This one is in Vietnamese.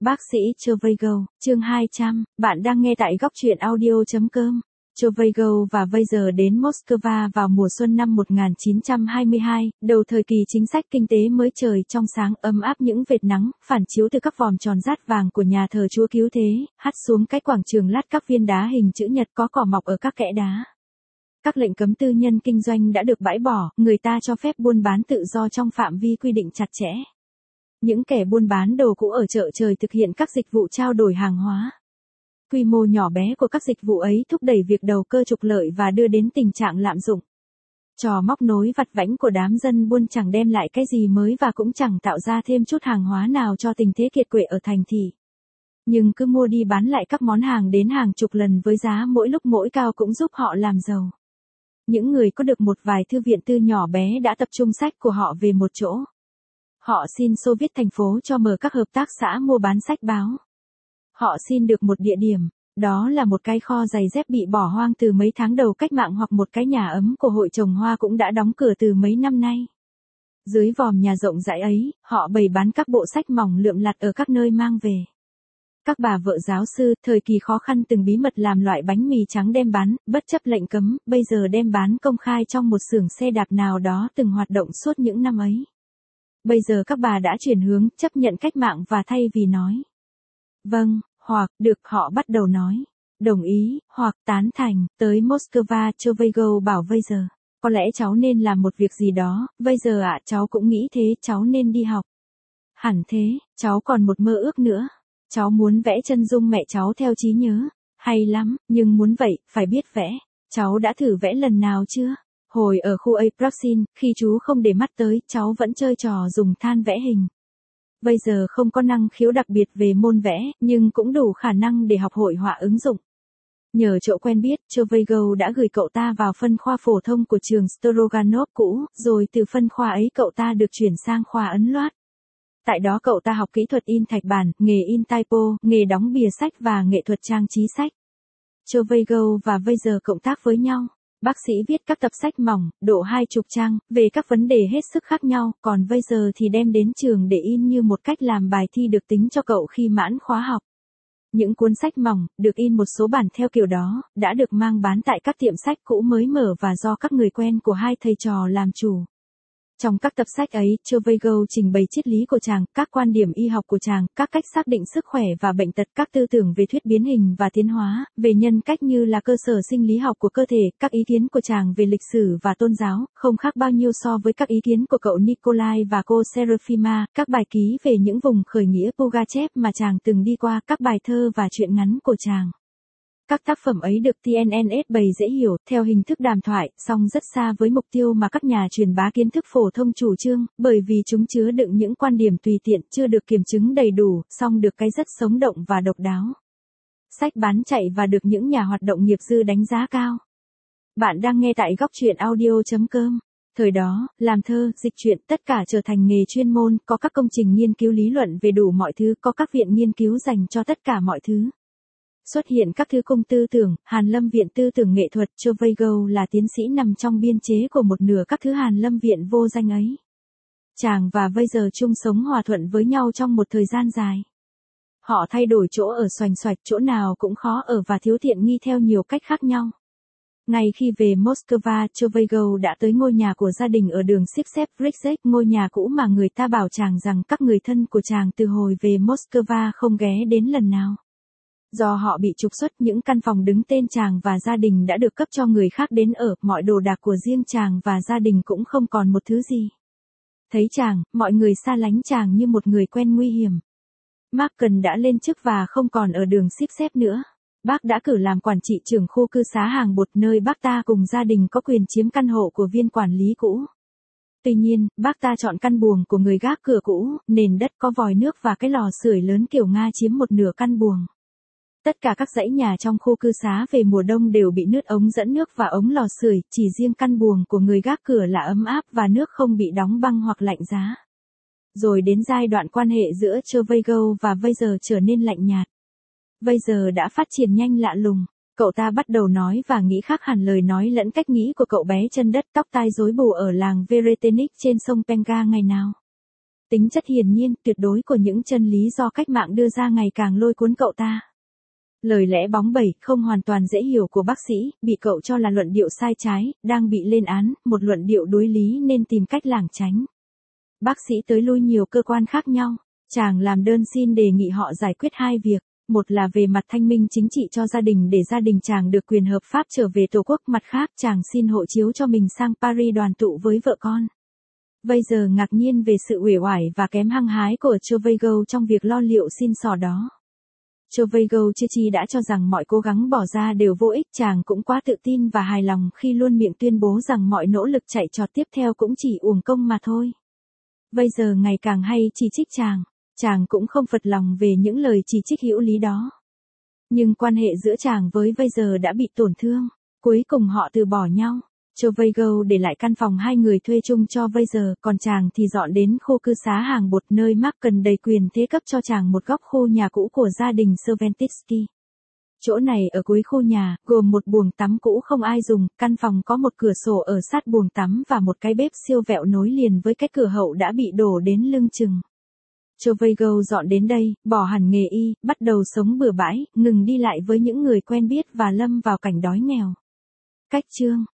Bác sĩ Chovigo, chương 200, bạn đang nghe tại góc truyện audio.com. Chovigo và bây giờ đến Moscow vào mùa xuân năm 1922, đầu thời kỳ chính sách kinh tế mới, trời trong sáng ấm áp, những vệt nắng phản chiếu từ các vòm tròn rát vàng của nhà thờ Chúa Cứu Thế, hắt xuống cái quảng trường lát các viên đá hình chữ nhật, có cỏ mọc ở các kẽ đá. Các lệnh cấm tư nhân kinh doanh đã được bãi bỏ, người ta cho phép buôn bán tự do trong phạm vi quy định chặt chẽ. Những kẻ buôn bán đồ cũ ở chợ trời thực hiện các dịch vụ trao đổi hàng hóa. Quy mô nhỏ bé của các dịch vụ ấy thúc đẩy việc đầu cơ trục lợi và đưa đến tình trạng lạm dụng. Trò móc nối vặt vãnh của đám dân buôn chẳng đem lại cái gì mới và cũng chẳng tạo ra thêm chút hàng hóa nào cho tình thế kiệt quệ ở thành thị. Nhưng cứ mua đi bán lại các món hàng đến hàng chục lần với giá mỗi lúc mỗi cao cũng giúp họ làm giàu. Những người có được một vài thư viện tư nhỏ bé đã tập trung sách của họ về một chỗ. Họ xin Xô Viết thành phố cho mở các hợp tác xã mua bán sách báo. Họ xin được một địa điểm, đó là một cái kho giày dép bị bỏ hoang từ mấy tháng đầu cách mạng, hoặc một cái nhà ấm của hội trồng hoa cũng đã đóng cửa từ mấy năm nay. Dưới vòm nhà rộng rãi ấy, họ bày bán các bộ sách mỏng lượm lặt ở các nơi mang về. Các bà vợ giáo sư, thời kỳ khó khăn từng bí mật làm loại bánh mì trắng đem bán, bất chấp lệnh cấm, bây giờ đem bán công khai trong một xưởng xe đạp nào đó từng hoạt động suốt những năm ấy. Bây giờ các bà đã chuyển hướng, chấp nhận cách mạng và thay vì nói vâng, hoặc được, họ bắt đầu nói đồng ý, hoặc tán thành. Tới Moscow, Chovigo bảo bây giờ, có lẽ cháu nên làm một việc gì đó, bây giờ ạ, cháu cũng nghĩ thế, cháu nên đi học. Hẳn thế, cháu còn một mơ ước nữa. Cháu muốn vẽ chân dung mẹ cháu theo trí nhớ. Hay lắm, nhưng muốn vậy, phải biết vẽ. Cháu đã thử vẽ lần nào chưa? Hồi ở khu Apraksin, khi chú không để mắt tới, cháu vẫn chơi trò dùng than vẽ hình. Bây giờ không có năng khiếu đặc biệt về môn vẽ, nhưng cũng đủ khả năng để học hội họa ứng dụng. Nhờ chỗ quen biết, Chovigo đã gửi cậu ta vào phân khoa phổ thông của trường Stroganov cũ, rồi từ phân khoa ấy cậu ta được chuyển sang khoa ấn loát. Tại đó cậu ta học kỹ thuật in thạch bản, nghề in typo, nghề đóng bìa sách và nghệ thuật trang trí sách. Chovigo và bây giờ cộng tác với nhau. Bác sĩ viết các tập sách mỏng, độ 20 trang, về các vấn đề hết sức khác nhau, còn bây giờ thì đem đến trường để in như một cách làm bài thi được tính cho cậu khi mãn khóa học. Những cuốn sách mỏng, được in một số bản theo kiểu đó, đã được mang bán tại các tiệm sách cũ mới mở và do các người quen của hai thầy trò làm chủ. Trong các tập sách ấy, Chovigo trình bày triết lý của chàng, các quan điểm y học của chàng, các cách xác định sức khỏe và bệnh tật, các tư tưởng về thuyết biến hình và tiến hóa, về nhân cách như là cơ sở sinh lý học của cơ thể, các ý kiến của chàng về lịch sử và tôn giáo, không khác bao nhiêu so với các ý kiến của cậu Nikolai và cô Serafima, các bài ký về những vùng khởi nghĩa Pugachev mà chàng từng đi qua, các bài thơ và truyện ngắn của chàng. Các tác phẩm ấy được TNNS bày dễ hiểu, theo hình thức đàm thoại, song rất xa với mục tiêu mà các nhà truyền bá kiến thức phổ thông chủ trương, bởi vì chúng chứa đựng những quan điểm tùy tiện, chưa được kiểm chứng đầy đủ, song được cái rất sống động và độc đáo. Sách bán chạy và được những nhà hoạt động nghiệp dư đánh giá cao. Bạn đang nghe tại góc truyện audio.com. Thời đó, làm thơ, dịch truyện, tất cả trở thành nghề chuyên môn, có các công trình nghiên cứu lý luận về đủ mọi thứ, có các viện nghiên cứu dành cho tất cả mọi thứ. Xuất hiện các thứ cung tư tưởng, Hàn Lâm Viện Tư tưởng Nghệ thuật. Chovigo là tiến sĩ nằm trong biên chế của một nửa các thứ Hàn Lâm Viện vô danh ấy. Chàng và bây giờ chung sống hòa thuận với nhau trong một thời gian dài. Họ thay đổi chỗ ở xoành xoạch, chỗ nào cũng khó ở và thiếu tiện nghi theo nhiều cách khác nhau. Ngay khi về Moscow, Chovigo đã tới ngôi nhà của gia đình ở đường Sipsevbrixek, ngôi nhà cũ mà người ta bảo chàng rằng các người thân của chàng từ hồi về Moscow không ghé đến lần nào. Do họ bị trục xuất, những căn phòng đứng tên chàng và gia đình đã được cấp cho người khác đến ở, mọi đồ đạc của riêng chàng và gia đình cũng không còn một thứ gì. Thấy chàng, mọi người xa lánh chàng như một người quen nguy hiểm. Marken đã lên chức và không còn ở đường Sipsev nữa. Bác đã cử làm quản trị trưởng khu cư xá Hàng Bột, nơi bác ta cùng gia đình có quyền chiếm căn hộ của viên quản lý cũ. Tuy nhiên, bác ta chọn căn buồng của người gác cửa cũ, nền đất có vòi nước và cái lò sưởi lớn kiểu Nga chiếm một nửa căn buồng. Tất cả các dãy nhà trong khu cư xá về mùa đông đều bị nứt ống dẫn nước và ống lò sưởi, chỉ riêng căn buồng của người gác cửa là ấm áp và nước không bị đóng băng hoặc lạnh giá. Rồi đến giai đoạn quan hệ giữa Chovigo và bây giờ trở nên lạnh nhạt. Bây giờ đã phát triển nhanh lạ lùng. Cậu ta bắt đầu nói và nghĩ khác hẳn lời nói lẫn cách nghĩ của cậu bé chân đất tóc tai rối bù ở làng Veretenik trên sông Penga ngày nào. tính chất hiển nhiên, tuyệt đối của những chân lý do cách mạng đưa ra ngày càng lôi cuốn cậu ta. Lời lẽ bóng bẩy, không hoàn toàn dễ hiểu của bác sĩ, bị cậu cho là luận điệu sai trái, đang bị lên án, một luận điệu đối lý nên tìm cách lảng tránh. Bác sĩ tới lui nhiều cơ quan khác nhau, chàng làm đơn xin đề nghị họ giải quyết hai việc. Một là về mặt thanh minh chính trị cho gia đình để gia đình chàng được quyền hợp pháp trở về tổ quốc, mặt khác chàng xin hộ chiếu cho mình sang Paris đoàn tụ với vợ con. Bây giờ ngạc nhiên về sự uể oải và kém hăng hái của Chauvegot trong việc lo liệu xin xỏ đó. Chauvegot chưa chi đã cho rằng mọi cố gắng bỏ ra đều vô ích, chàng cũng quá tự tin và hài lòng khi luôn miệng tuyên bố rằng mọi nỗ lực chạy trọt tiếp theo cũng chỉ uổng công mà thôi. Bây giờ ngày càng hay chỉ trích chàng cũng không phật lòng về những lời chỉ trích hữu lý đó. Nhưng quan hệ giữa chàng với Vây giờ đã bị tổn thương, cuối cùng họ từ bỏ nhau. Chauvegot để lại căn phòng hai người thuê chung cho Vây giờ, còn chàng thì dọn đến khu cư xá hàng bột nơi Mark cần đầy quyền thế cấp cho chàng một góc khu nhà cũ của gia đình Serventitsky. Chỗ này ở cuối khu nhà, gồm một buồng tắm cũ không ai dùng, căn phòng có một cửa sổ ở sát buồng tắm và một cái bếp siêu vẹo nối liền với cái cửa hậu đã bị đổ đến lưng chừng. Chauvegot dọn đến đây, bỏ hẳn nghề y, bắt đầu sống bừa bãi, ngừng đi lại với những người quen biết và lâm vào cảnh đói nghèo. Cách chương